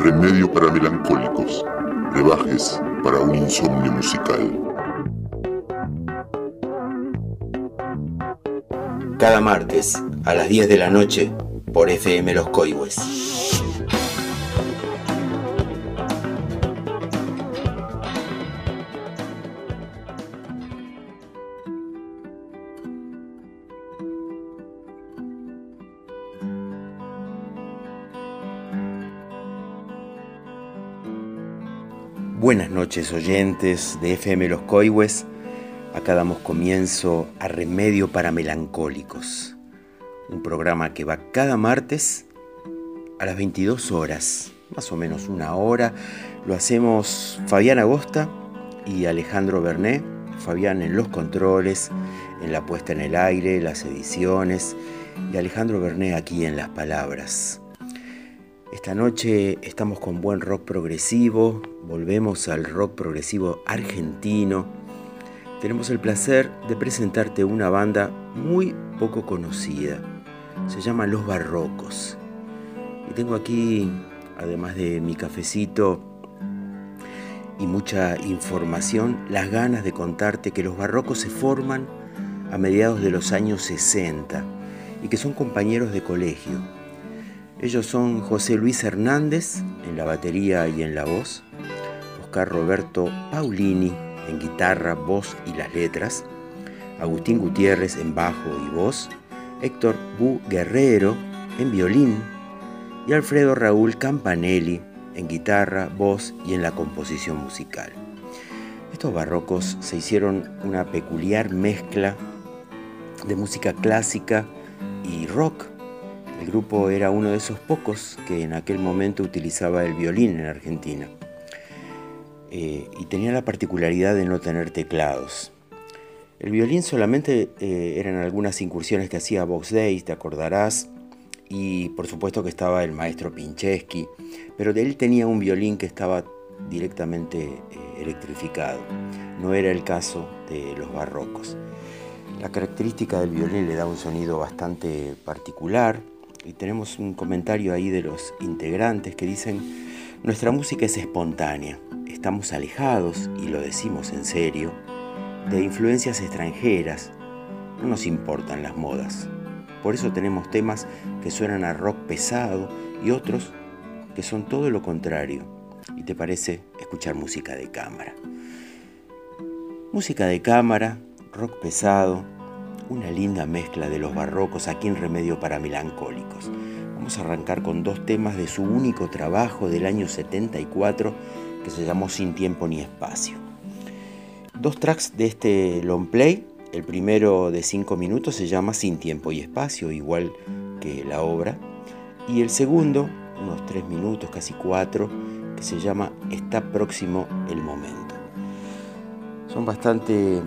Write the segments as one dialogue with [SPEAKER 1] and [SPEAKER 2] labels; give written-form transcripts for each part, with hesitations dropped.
[SPEAKER 1] Remedio para melancólicos, brebajes para un insomnio musical.
[SPEAKER 2] Cada martes a las 10 de la noche por FM Los Coihues. Buenas noches, oyentes de FM Los Coihues. Acá damos comienzo a Remedio para Melancólicos, un programa que va cada martes a las 22 horas, más o menos una hora. Lo hacemos Fabián Agosta y Alejandro Berné. Fabián en los controles, en la puesta en el aire, las ediciones, y Alejandro Berné aquí en las palabras. Esta noche estamos con buen rock progresivo, volvemos al rock progresivo argentino. Tenemos el placer de presentarte una banda muy poco conocida. Se llama Los Barrocos. Y tengo aquí, además de mi cafecito y mucha información, las ganas de contarte que Los Barrocos se forman a mediados de los años 60 y que son compañeros de colegio. Ellos son José Luis Hernández en la batería y en la voz, Oscar Roberto Paulini en guitarra, voz y las letras, Agustín Gutiérrez en bajo y voz, Héctor Bu Guerrero en violín y Alfredo Raúl Campanelli en guitarra, voz y en la composición musical. Estos barrocos se hicieron una peculiar mezcla de música clásica y rock. El grupo era uno de esos pocos que en aquel momento utilizaba el violín en Argentina. Y tenía la particularidad de no tener teclados. El violín solamente eran algunas incursiones que hacía Box Day, te acordarás, y por supuesto que estaba el maestro Pinchesky, pero él tenía un violín que estaba directamente electrificado. No era el caso de los barrocos. La característica del violín le da un sonido bastante particular, y tenemos un comentario ahí de los integrantes que dicen: nuestra música es espontánea, estamos alejados, y lo decimos en serio, de influencias extranjeras, no nos importan las modas. Por eso tenemos temas que suenan a rock pesado y otros que son todo lo contrario. ¿Y te parece escuchar música de cámara? Música de cámara, rock pesado, una linda mezcla de los barrocos aquí en Remedio para Melancólicos. Vamos a arrancar con dos temas de su único trabajo del año 74 que se llamó Sin Tiempo ni Espacio. Dos tracks de este long play. El primero de 5 minutos se llama Sin Tiempo y Espacio, igual que la obra. Y el segundo, unos 3 minutos, casi 4, que se llama Está próximo el momento. Son bastante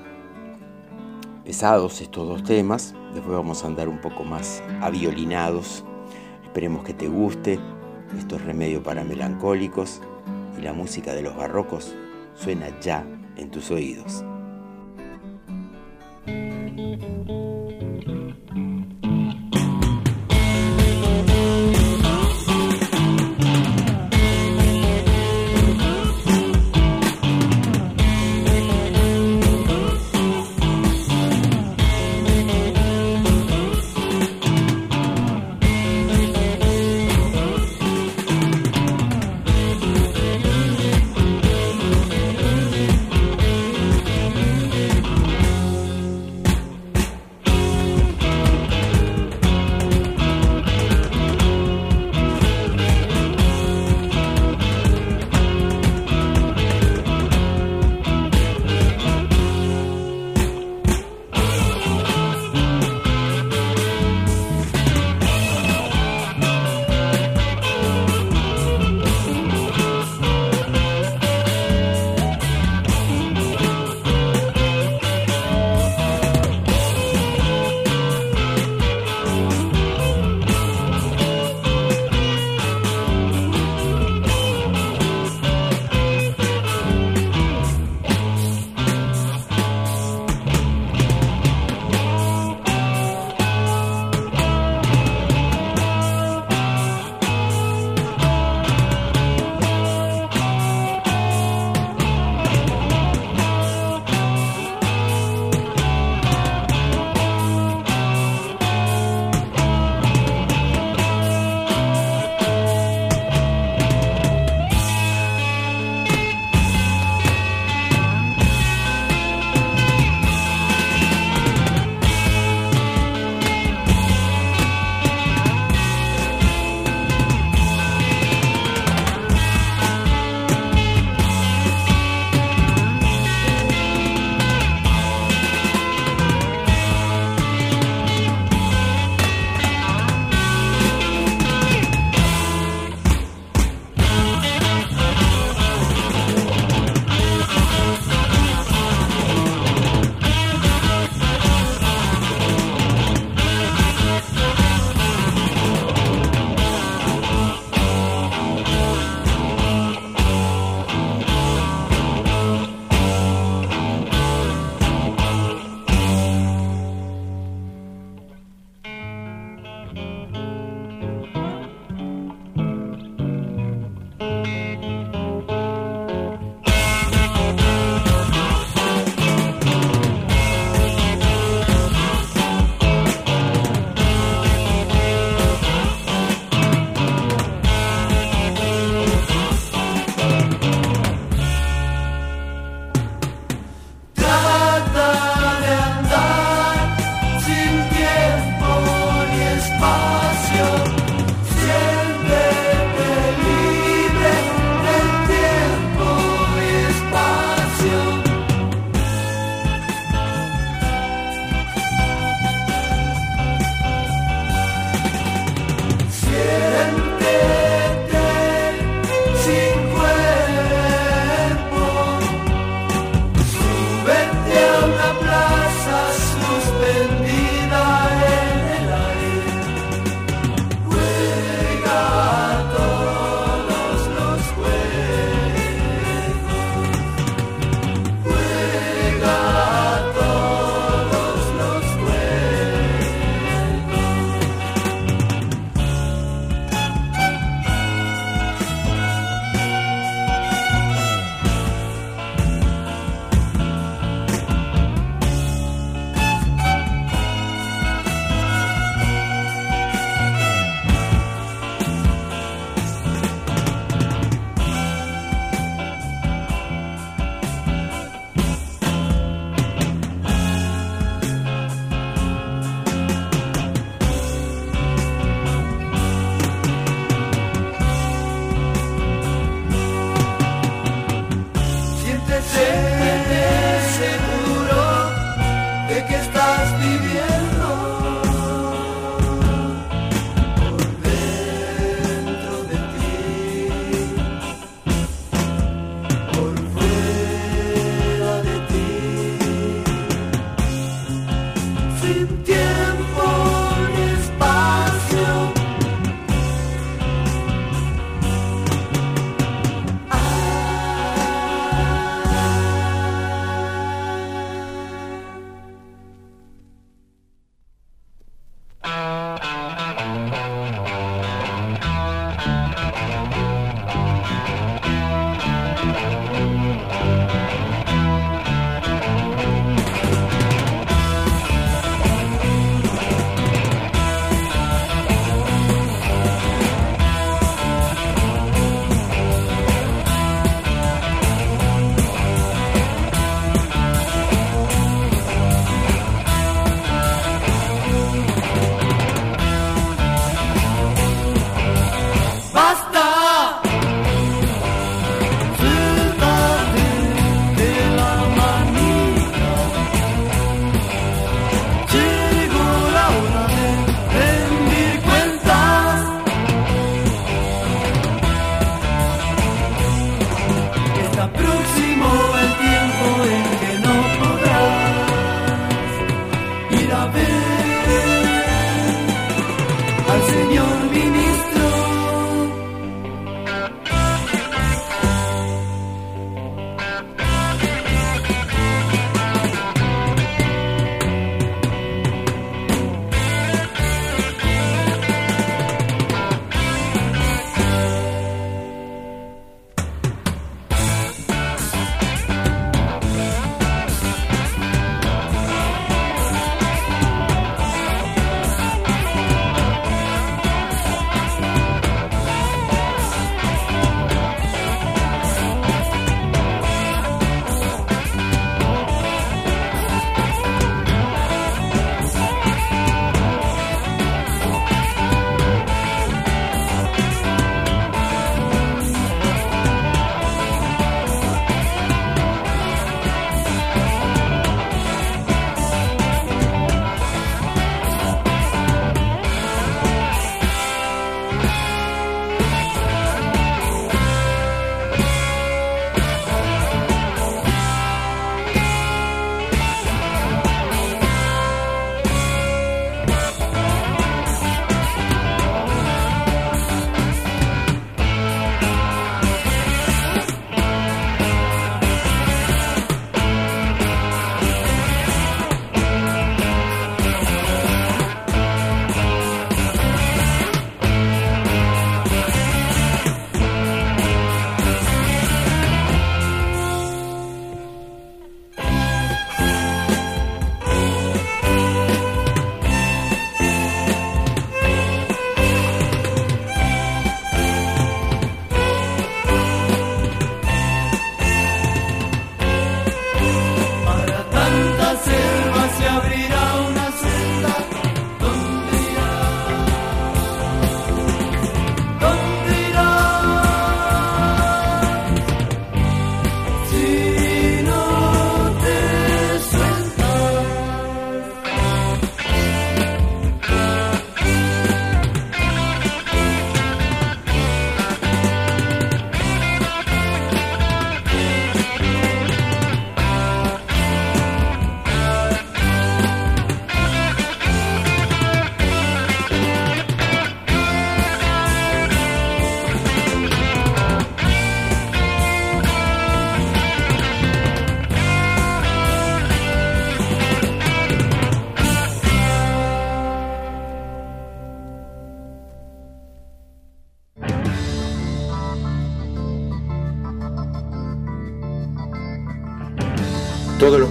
[SPEAKER 2] pesados estos dos temas. Después vamos a andar un poco más aviolinados. Esperemos que te guste. Esto es Remedio para Melancólicos y la música de los barrocos suena ya en tus oídos.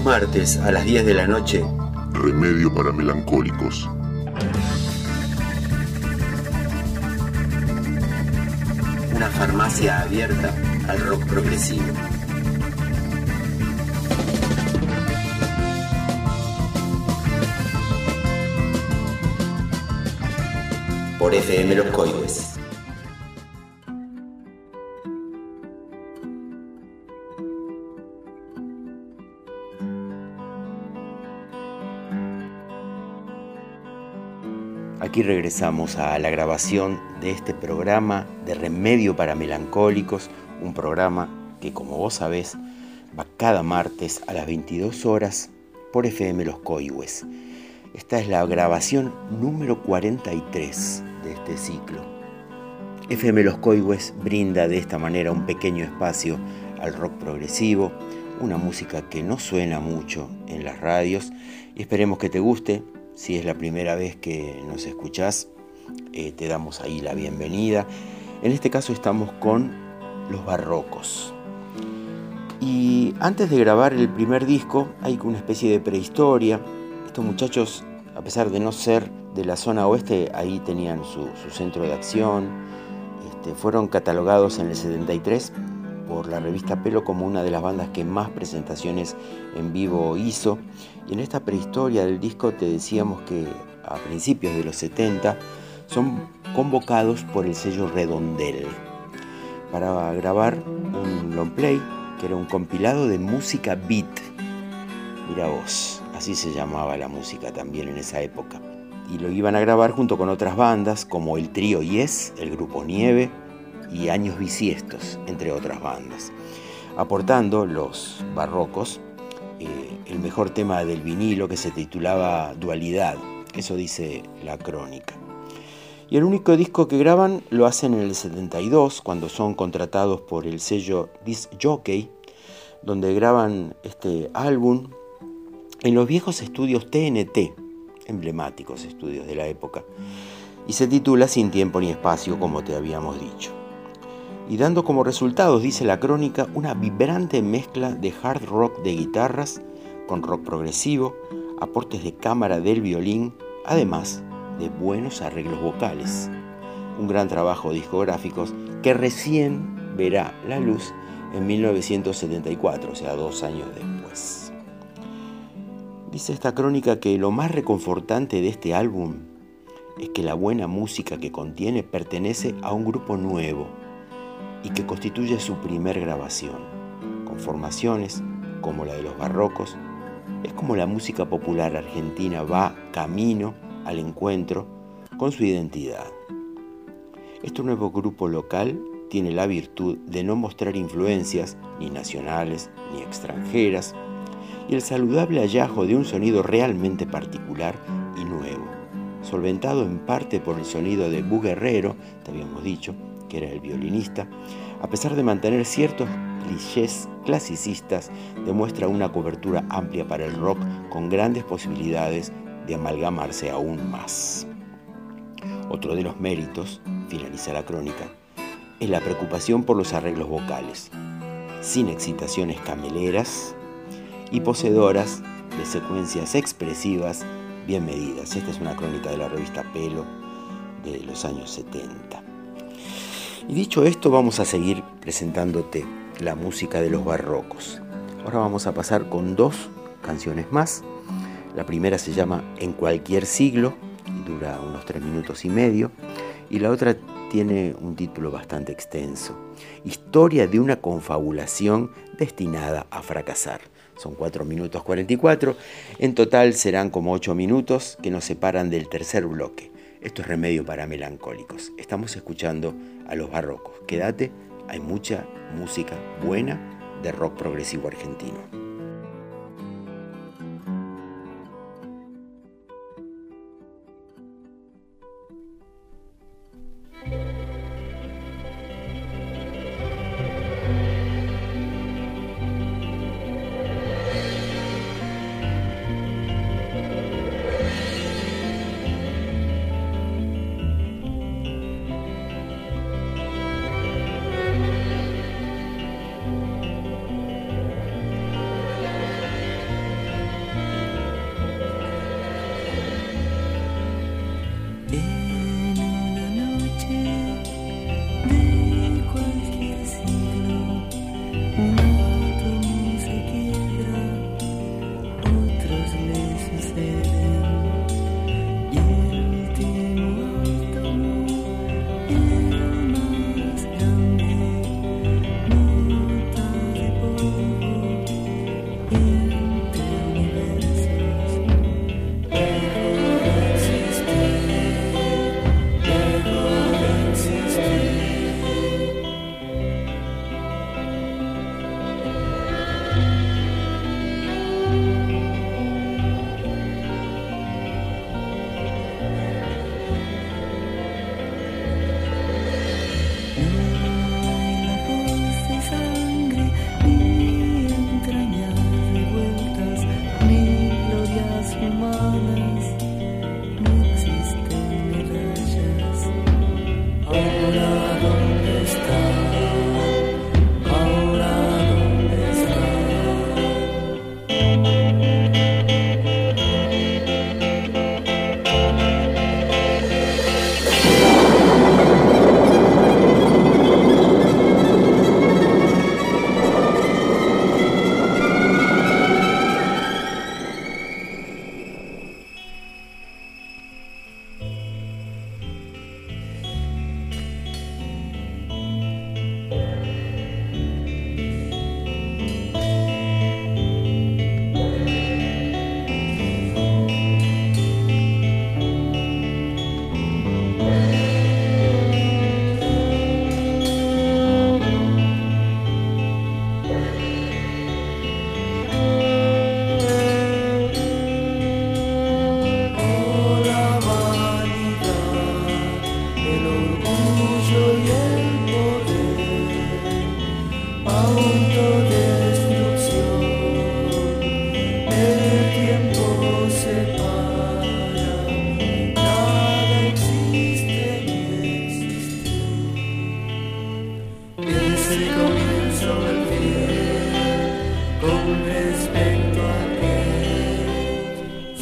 [SPEAKER 2] martes a las 10 de la noche,
[SPEAKER 1] Remedio para Melancólicos.
[SPEAKER 2] Una farmacia abierta al rock progresivo. Por FM Los Coihues. Aquí regresamos a la grabación de este programa de Remedio para Melancólicos, un programa que, como vos sabés, va cada martes a las 22 horas por FM Los Coihues. Esta es la grabación número 43 de este ciclo. FM Los Coihues brinda de esta manera un pequeño espacio al rock progresivo, una música que no suena mucho en las radios, y esperemos que te guste. Si es la primera vez que nos escuchás, te damos ahí la bienvenida. En este caso estamos con Los Barrocos. Y antes de grabar el primer disco hay una especie de prehistoria. Estos muchachos, a pesar de no ser de la zona oeste, ahí tenían su centro de acción. Fueron catalogados en el 73 por la revista Pelo como una de las bandas que más presentaciones en vivo hizo. Y en esta prehistoria del disco te decíamos que a principios de los 70 son convocados por el sello Redondel para grabar un long play que era un compilado de música beat. Mira vos, así se llamaba la música también en esa época. Y lo iban a grabar junto con otras bandas como el trío Yes, el grupo Nieve y Años Bisiestos, entre otras bandas. Aportando Los Barrocos el mejor tema del vinilo, que se titulaba Dualidad, eso dice la crónica. Y el único disco que graban lo hacen en el 72, cuando son contratados por el sello Disc Jockey, donde graban este álbum en los viejos estudios TNT, emblemáticos estudios de la época, y se titula Sin Tiempo ni Espacio, como te habíamos dicho. Y dando como resultados, dice la crónica, una vibrante mezcla de hard rock de guitarras con rock progresivo, aportes de cámara del violín, además de buenos arreglos vocales. Un gran trabajo discográfico que recién verá la luz en 1974, o sea, 2 años después. Dice esta crónica que lo más reconfortante de este álbum es que la buena música que contiene pertenece a un grupo nuevo y que constituye su primer grabación, con formaciones como la de Los Barrocos. Es como la música popular argentina va camino al encuentro con su identidad. Este nuevo grupo local tiene la virtud de no mostrar influencias ni nacionales ni extranjeras, y el saludable hallazgo de un sonido realmente particular y nuevo, solventado en parte por el sonido de Bu Guerrero, te habíamos dicho, que era el violinista. A pesar de mantener ciertos clichés clasicistas, demuestra una cobertura amplia para el rock con grandes posibilidades de amalgamarse aún más. Otro de los méritos, finaliza la crónica, es la preocupación por los arreglos vocales, sin excitaciones cameleras y poseedoras de secuencias expresivas bien medidas. Esta es una crónica de la revista Pelo de los años 70. Y dicho esto, vamos a seguir presentándote la música de Los Barrocos. Ahora vamos a pasar con 2 canciones más. La primera se llama En Cualquier Siglo, y dura unos 3 minutos y medio, y la otra tiene un título bastante extenso: Historia de una confabulación destinada a fracasar. Son 4 minutos 44, en total serán como 8 minutos que nos separan del tercer bloque. Esto es Remedio para Melancólicos. Estamos escuchando a Los Barrocos. Quédate, hay mucha música buena de rock progresivo argentino.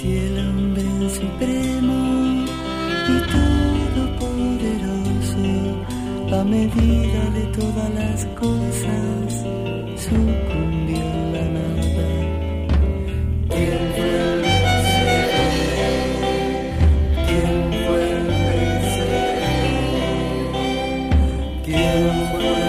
[SPEAKER 3] cielo un bien supremo y todopoderoso, a medida de todas las cosas, sucumbió la nada. ¿Quién fue el vencedor? ¿Quién fue el vencedor? ¿Quién fue el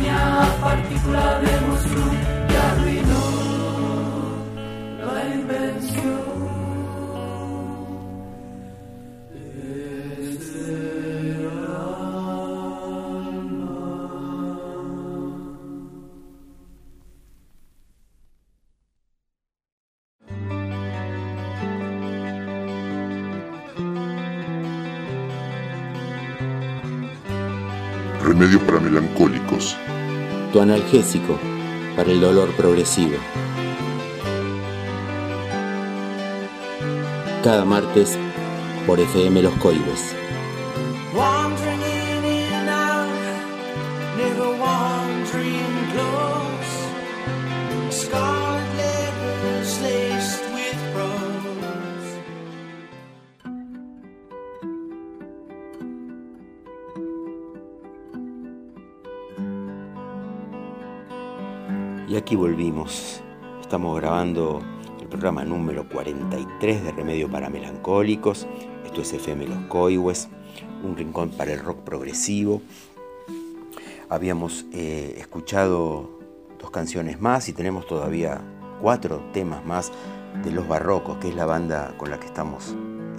[SPEAKER 4] partícula de emoción que arruinó la invención.
[SPEAKER 1] Remedio para melancólicos.
[SPEAKER 2] Tu analgésico para el dolor progresivo. Cada martes por FM Los Coihues.
[SPEAKER 3] Wandering in and out, never wandering close. Scarred letters laced with rose.
[SPEAKER 2] Y aquí volvimos. Estamos grabando el programa número 43 de Remedio para Melancólicos. Esto es FM Los Coihues, un rincón para el rock progresivo. Habíamos escuchado 2 canciones más y tenemos todavía 4 temas más de Los Barrocos, que es la banda con la que estamos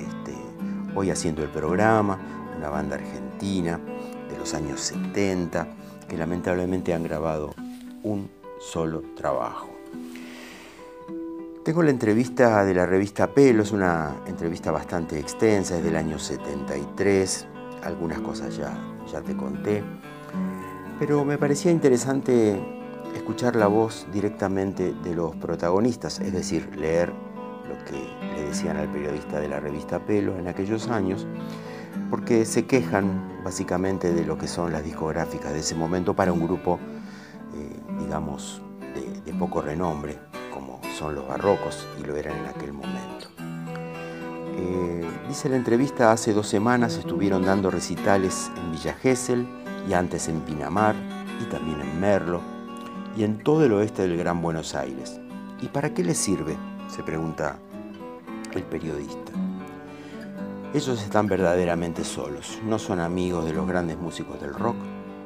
[SPEAKER 2] hoy haciendo el programa, una banda argentina de los años 70, que lamentablemente han grabado un solo trabajo. Tengo la entrevista de la revista Pelo, es una entrevista bastante extensa, es del año 73, algunas cosas ya te conté, pero me parecía interesante escuchar la voz directamente de los protagonistas, es decir, leer lo que le decían al periodista de la revista Pelo en aquellos años, porque se quejan básicamente de lo que son las discográficas de ese momento para un grupo digamos, de poco renombre, como son Los Barrocos, y lo eran en aquel momento. Dice la entrevista, hace 2 semanas estuvieron dando recitales en Villa Gesell, y antes en Pinamar, y también en Merlo, y en todo el oeste del Gran Buenos Aires. ¿Y para qué les sirve?, se pregunta el periodista. Ellos están verdaderamente solos, no son amigos de los grandes músicos del rock,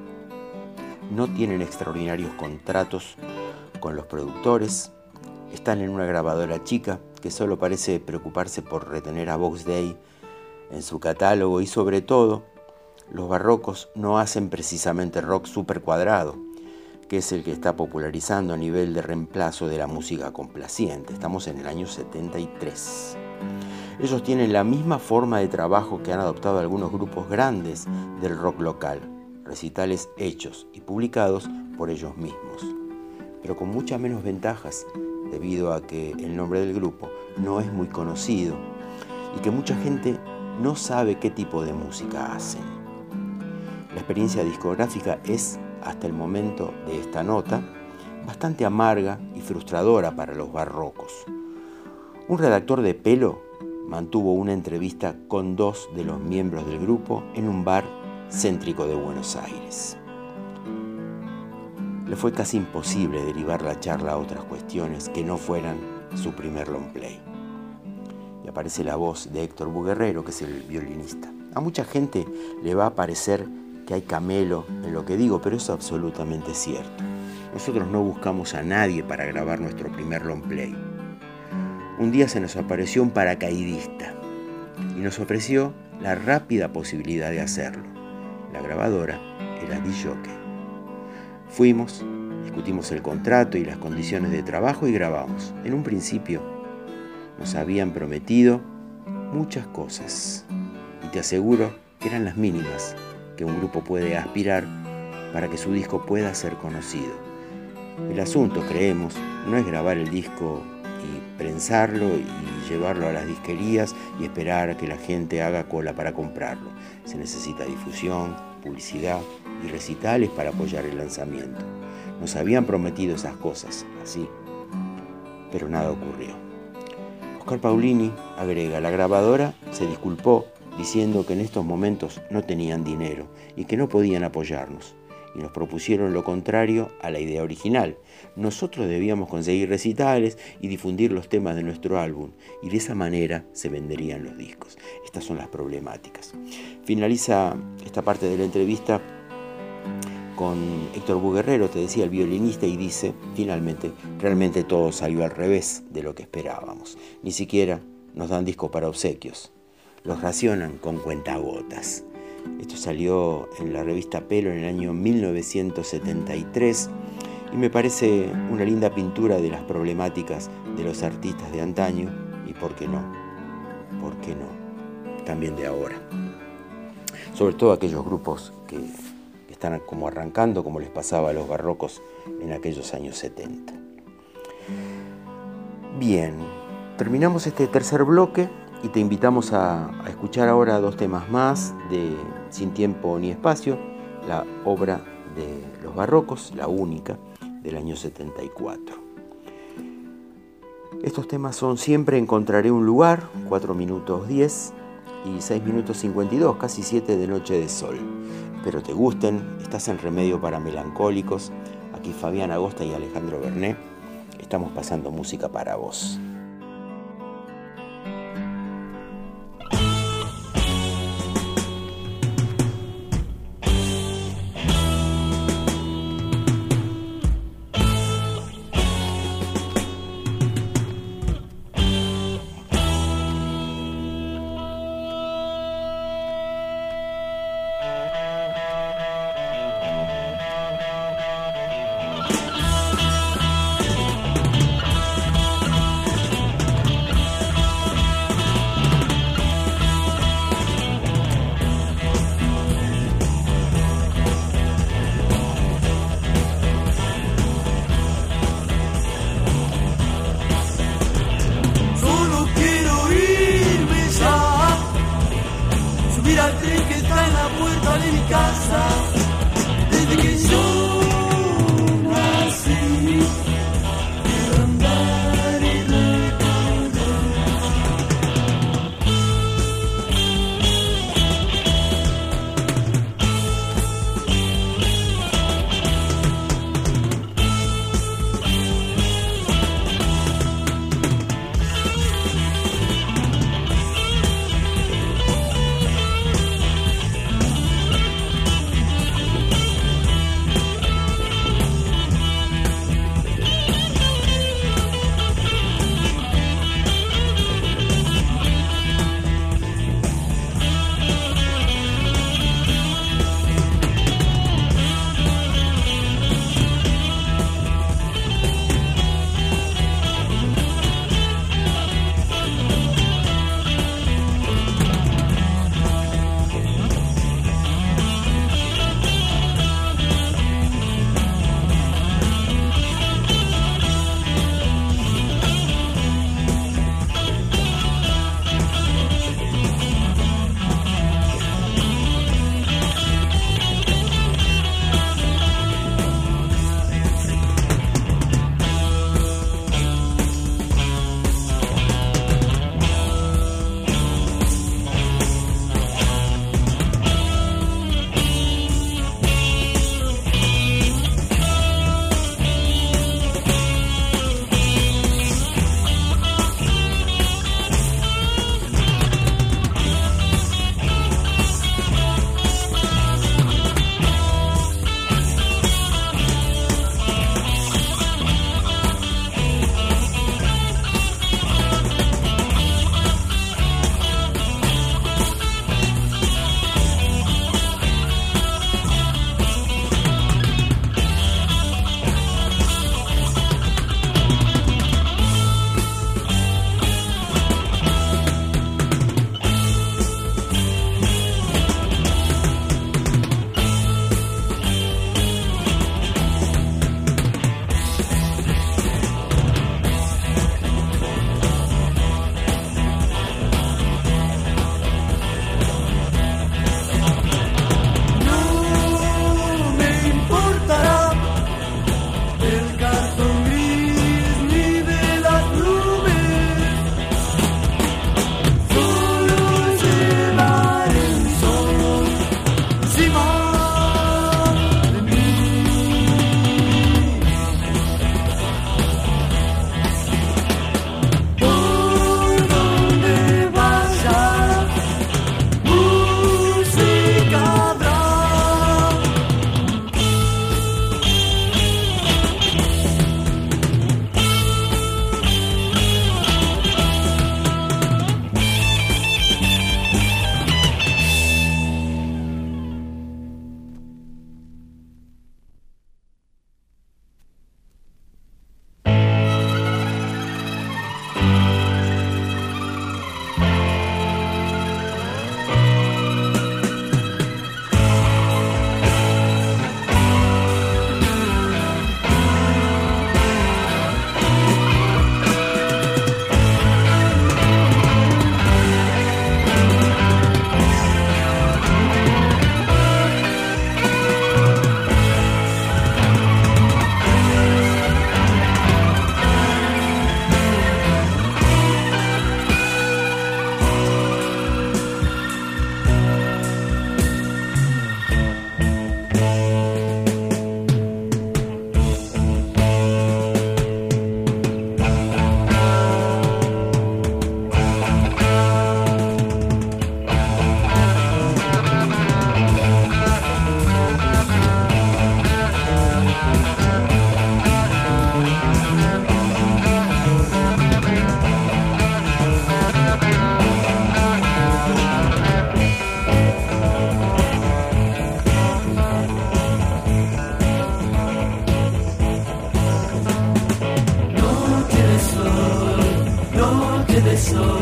[SPEAKER 2] no tienen extraordinarios contratos con los productores, están en una grabadora chica que solo parece preocuparse por retener a Box Day en su catálogo y sobre todo, Los Barrocos no hacen precisamente rock super cuadrado, que es el que está popularizando a nivel de reemplazo de la música complaciente. Estamos en el año 73. Ellos tienen la misma forma de trabajo que han adoptado algunos grupos grandes del rock local, recitales hechos y publicados por ellos mismos, pero con muchas menos ventajas debido a que el nombre del grupo no es muy conocido y que mucha gente no sabe qué tipo de música hacen. La experiencia discográfica es, hasta el momento de esta nota, bastante amarga y frustradora para Los Barrocos. Un redactor de Pelo mantuvo una entrevista con 2 de los miembros del grupo en un bar céntrico de Buenos Aires. Le fue casi imposible derivar la charla a otras cuestiones que no fueran su primer long play. Y aparece la voz de Héctor Buguerrero, que es el violinista. A mucha gente le va a parecer que hay camelo en lo que digo, pero es absolutamente cierto. Nosotros no buscamos a nadie para grabar nuestro primer long play. Un día se nos apareció un paracaidista y nos ofreció la rápida posibilidad de hacerlo. La grabadora era disc-jockey. Fuimos, discutimos el contrato y las condiciones de trabajo y grabamos. En un principio nos habían prometido muchas cosas y te aseguro que eran las mínimas que un grupo puede aspirar para que su disco pueda ser conocido. El asunto, creemos, no es grabar el disco y prensarlo y llevarlo a las disquerías y esperar a que la gente haga cola para comprarlo. Se necesita difusión, publicidad y recitales para apoyar el lanzamiento. Nos habían prometido esas cosas, así, pero nada ocurrió. Oscar Paulini agrega, la grabadora se disculpó diciendo que en estos momentos no tenían dinero y que no podían apoyarnos, y nos propusieron lo contrario a la idea original. Nosotros debíamos conseguir recitales y difundir los temas de nuestro álbum, y de esa manera se venderían los discos. Estas son las problemáticas. Finaliza esta parte de la entrevista con Héctor Buguerrero, te decía, el violinista, y dice, finalmente, realmente todo salió al revés de lo que esperábamos. Ni siquiera nos dan discos para obsequios, los racionan con cuentagotas. Esto salió en la revista Pelo en el año 1973 y me parece una linda pintura de las problemáticas de los artistas de antaño y, ¿por qué no? También de ahora. Sobre todo aquellos grupos que están como arrancando, como les pasaba a los barrocos en aquellos años 70. Bien, terminamos este tercer bloque y te invitamos a escuchar ahora dos temas más de Sin Tiempo ni Espacio, la obra de los barrocos, la única, del año 74. Estos temas son Siempre encontraré un lugar, 4 minutos 10 y 6 minutos 52, casi 7 de Noche de Sol. Espero te gusten, estás en Remedio para Melancólicos, aquí Fabián Agosta y Alejandro Bernet, estamos pasando música para vos.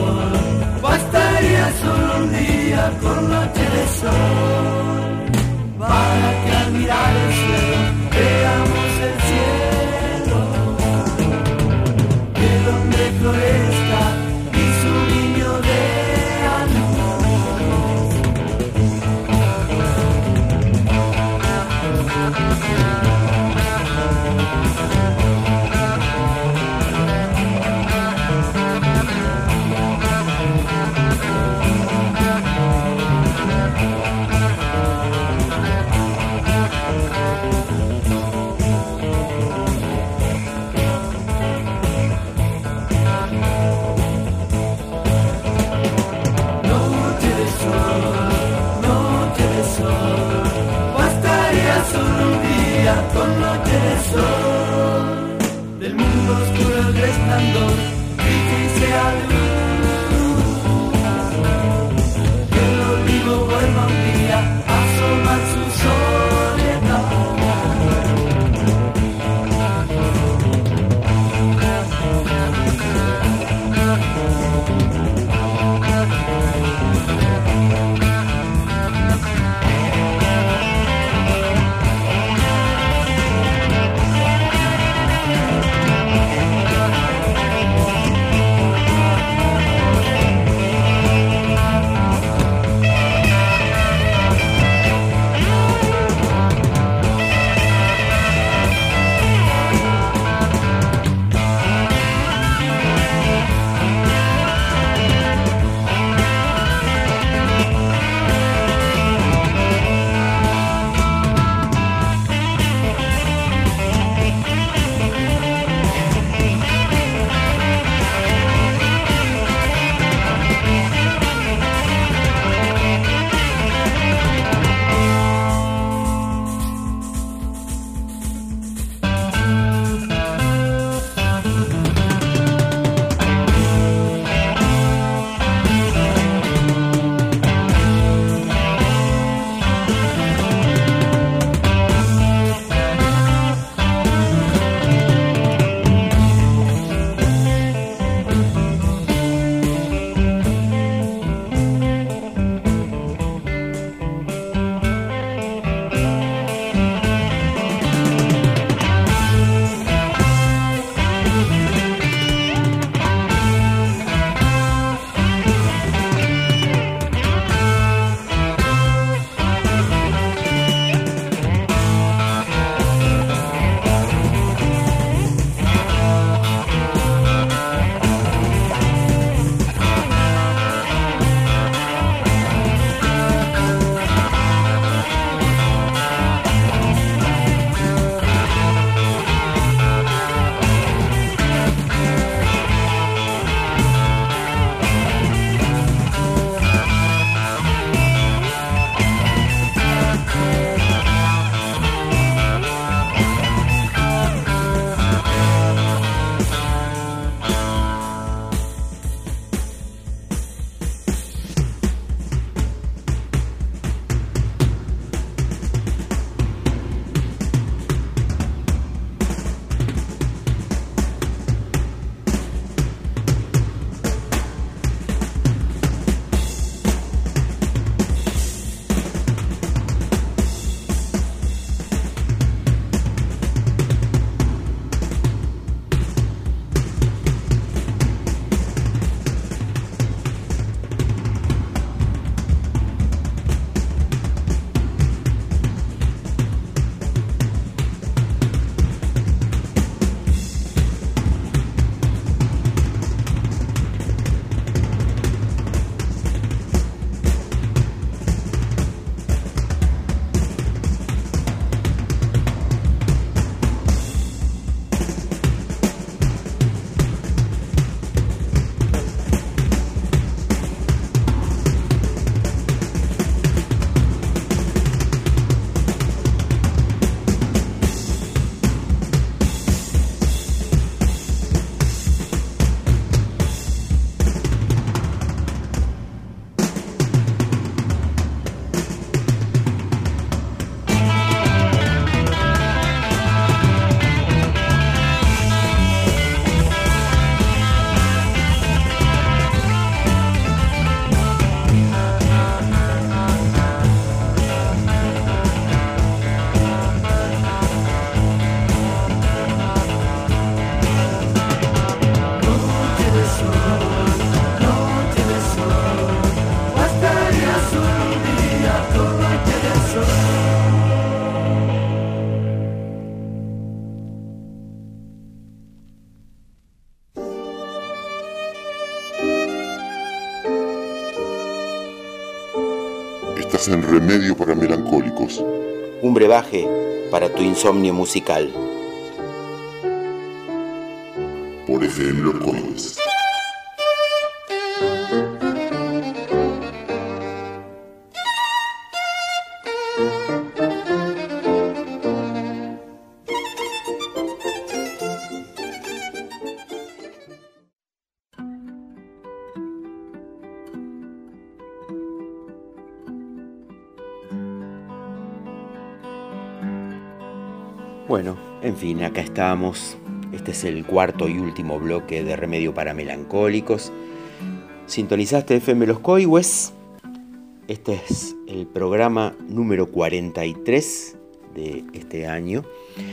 [SPEAKER 3] sol. Bastaría solo un día con noche de sol para que al mirar el cielo veamos el cielo. Que el hombre florezca y su niño de con noche de sol, del mundo oscuro el resplandor, brilla y sea luz. Que el olivo vuelva un día a asomar su soledad.
[SPEAKER 1] Estás en Remedio para Melancólicos.
[SPEAKER 2] Un brebaje para tu insomnio musical.
[SPEAKER 1] Por FM Los Coihues.
[SPEAKER 2] Bueno, en fin, acá estamos. Este es el cuarto y último bloque de Remedio para Melancólicos. Sintonizaste FM Los Coihues. Este es el programa número 43 de este año.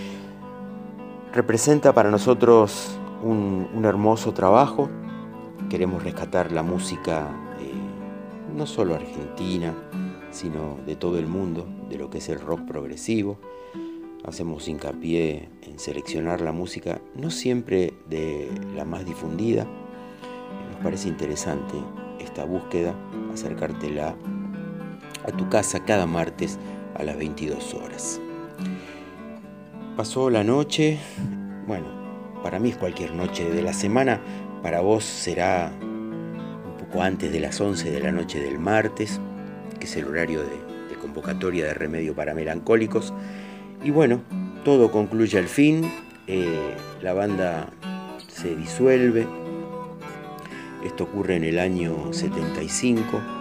[SPEAKER 2] Representa para nosotros un hermoso trabajo. Queremos rescatar la música no solo argentina, sino de todo el mundo, de lo que es el rock progresivo. Hacemos hincapié en seleccionar la música, no siempre de la más difundida. Nos parece interesante esta búsqueda, acercártela a tu casa cada martes a las 22 horas. Pasó la noche, bueno, para mí es cualquier noche de la semana, para vos será un poco antes de las 11 de la noche del martes, que es el horario de convocatoria de Remedio para Melancólicos. Y bueno, todo concluye al fin, la banda se disuelve. Esto ocurre en el año 75.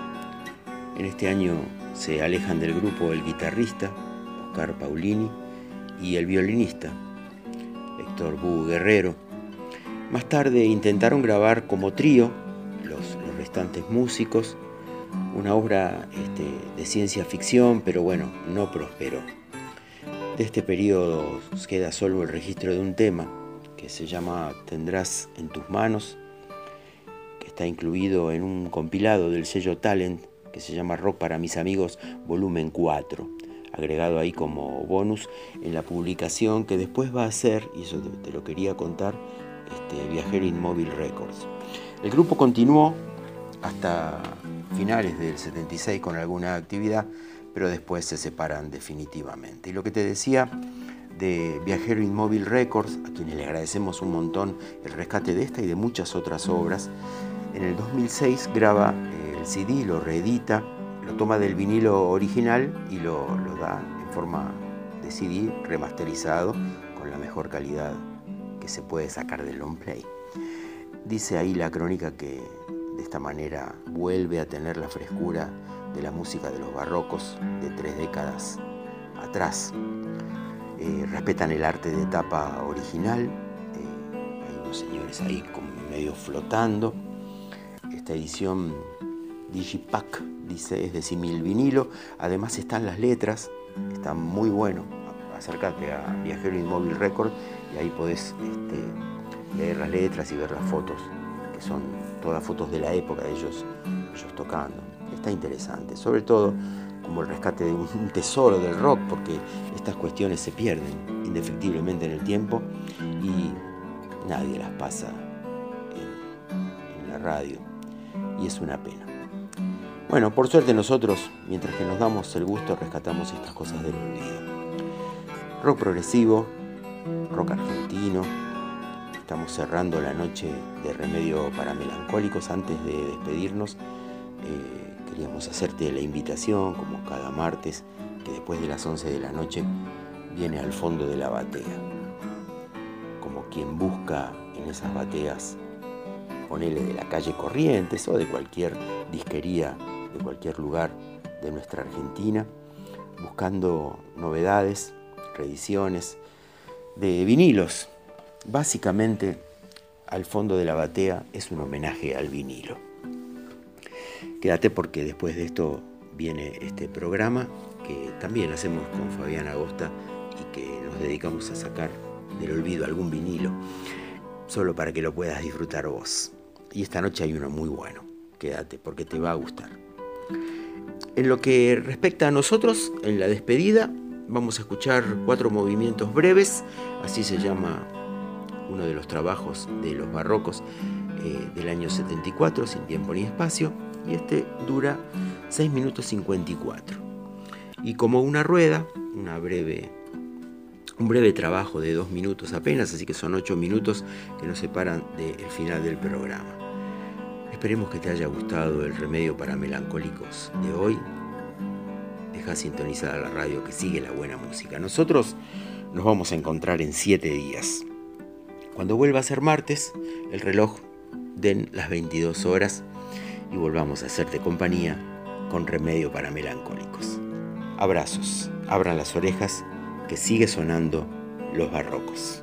[SPEAKER 2] En este año se alejan del grupo el guitarrista, Oscar Paulini, y el violinista, Héctor Bu Guerrero. Más tarde intentaron grabar como trío, los restantes músicos, una obra de ciencia ficción, pero bueno, no prosperó. De este periodo queda solo el registro de un tema que se llama Tendrás en tus manos, que está incluido en un compilado del sello Talent que se llama Rock para mis amigos volumen 4, agregado ahí como bonus en la publicación que después va a ser, y eso te lo quería contar, Viajero Inmóvil Records. El grupo continuó hasta finales del 76 con alguna actividad, pero después se separan definitivamente. Y lo que te decía de Viajero Inmóvil Records, a quienes le agradecemos un montón el rescate de esta y de muchas otras obras, en el 2006 graba el CD, lo reedita, lo toma del vinilo original y lo da en forma de CD remasterizado con la mejor calidad que se puede sacar del long play. Dice ahí la crónica que de esta manera vuelve a tener la frescura de la música de los barrocos de 3 décadas atrás. Respetan el arte de tapa original. Hay unos señores ahí como medio flotando. Esta edición Digipack, dice, es de símil vinilo. Además están las letras, está muy bueno. Acércate a Viajero Inmóvil Record y ahí podés leer las letras y ver las fotos, que son todas fotos de la época de ellos tocando. Está interesante, sobre todo como el rescate de un tesoro del rock, porque estas cuestiones se pierden indefectiblemente en el tiempo y nadie las pasa en la radio, y es una pena. Bueno, por suerte nosotros, mientras que nos damos el gusto, rescatamos estas cosas del olvido. Rock progresivo, rock argentino. Estamos cerrando la noche de Remedio para Melancólicos. Antes de despedirnos, queríamos hacerte la invitación, como cada martes, que después de las 11 de la noche viene al fondo de la batea. Como quien busca en esas bateas, ponele de la calle Corrientes o de cualquier disquería, de cualquier lugar de nuestra Argentina, buscando novedades, reediciones de vinilos. Básicamente, al fondo de la batea es un homenaje al vinilo. Quédate porque después de esto viene este programa que también hacemos con Fabián Agosta y que nos dedicamos a sacar del olvido algún vinilo, solo para que lo puedas disfrutar vos. Y esta noche hay uno muy bueno. Quédate porque te va a gustar. En lo que respecta a nosotros, en la despedida, vamos a escuchar 4 movimientos breves, así se llama uno de los trabajos de los barrocos del año 74, Sin tiempo ni espacio, y este dura 6 minutos 54. Y como una rueda, un breve trabajo de 2 minutos apenas, así que son 8 minutos que nos separan del final del programa. Esperemos que te haya gustado el remedio para melancólicos de hoy. Deja sintonizada la radio, que sigue la buena música. Nosotros nos vamos a encontrar en 7 días. Cuando vuelva a ser martes, el reloj den las 22 horas y volvamos a hacerte compañía con remedio para melancólicos. Abrazos, abran las orejas, que sigue sonando Los Barrocos.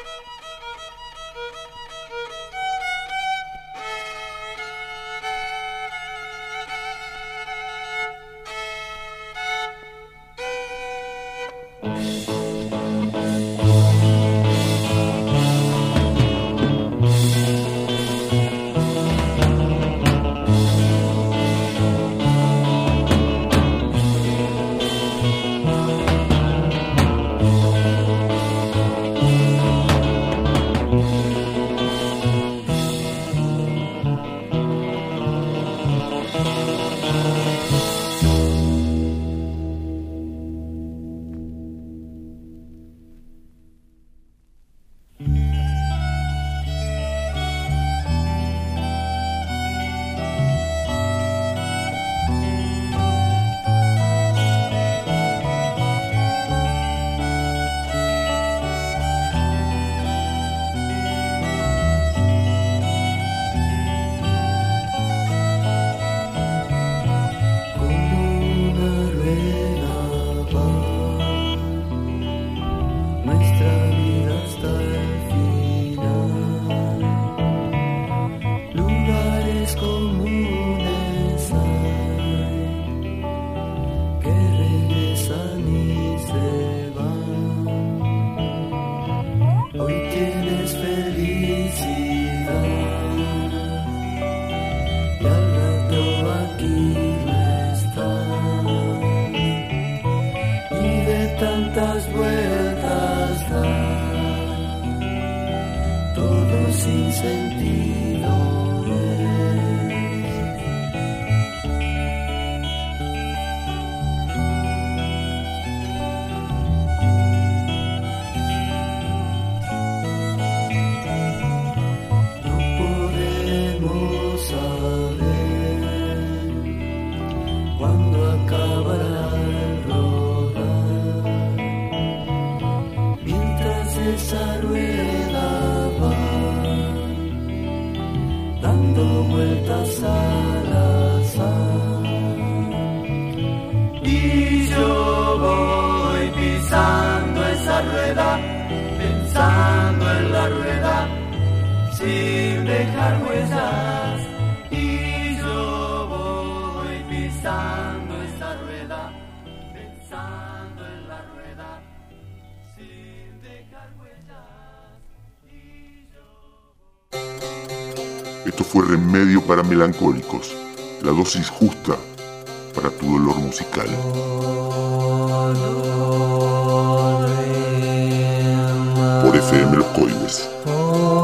[SPEAKER 1] Esto fue Remedio para Melancólicos, la dosis justa para tu dolor musical. Por FM Los Coides.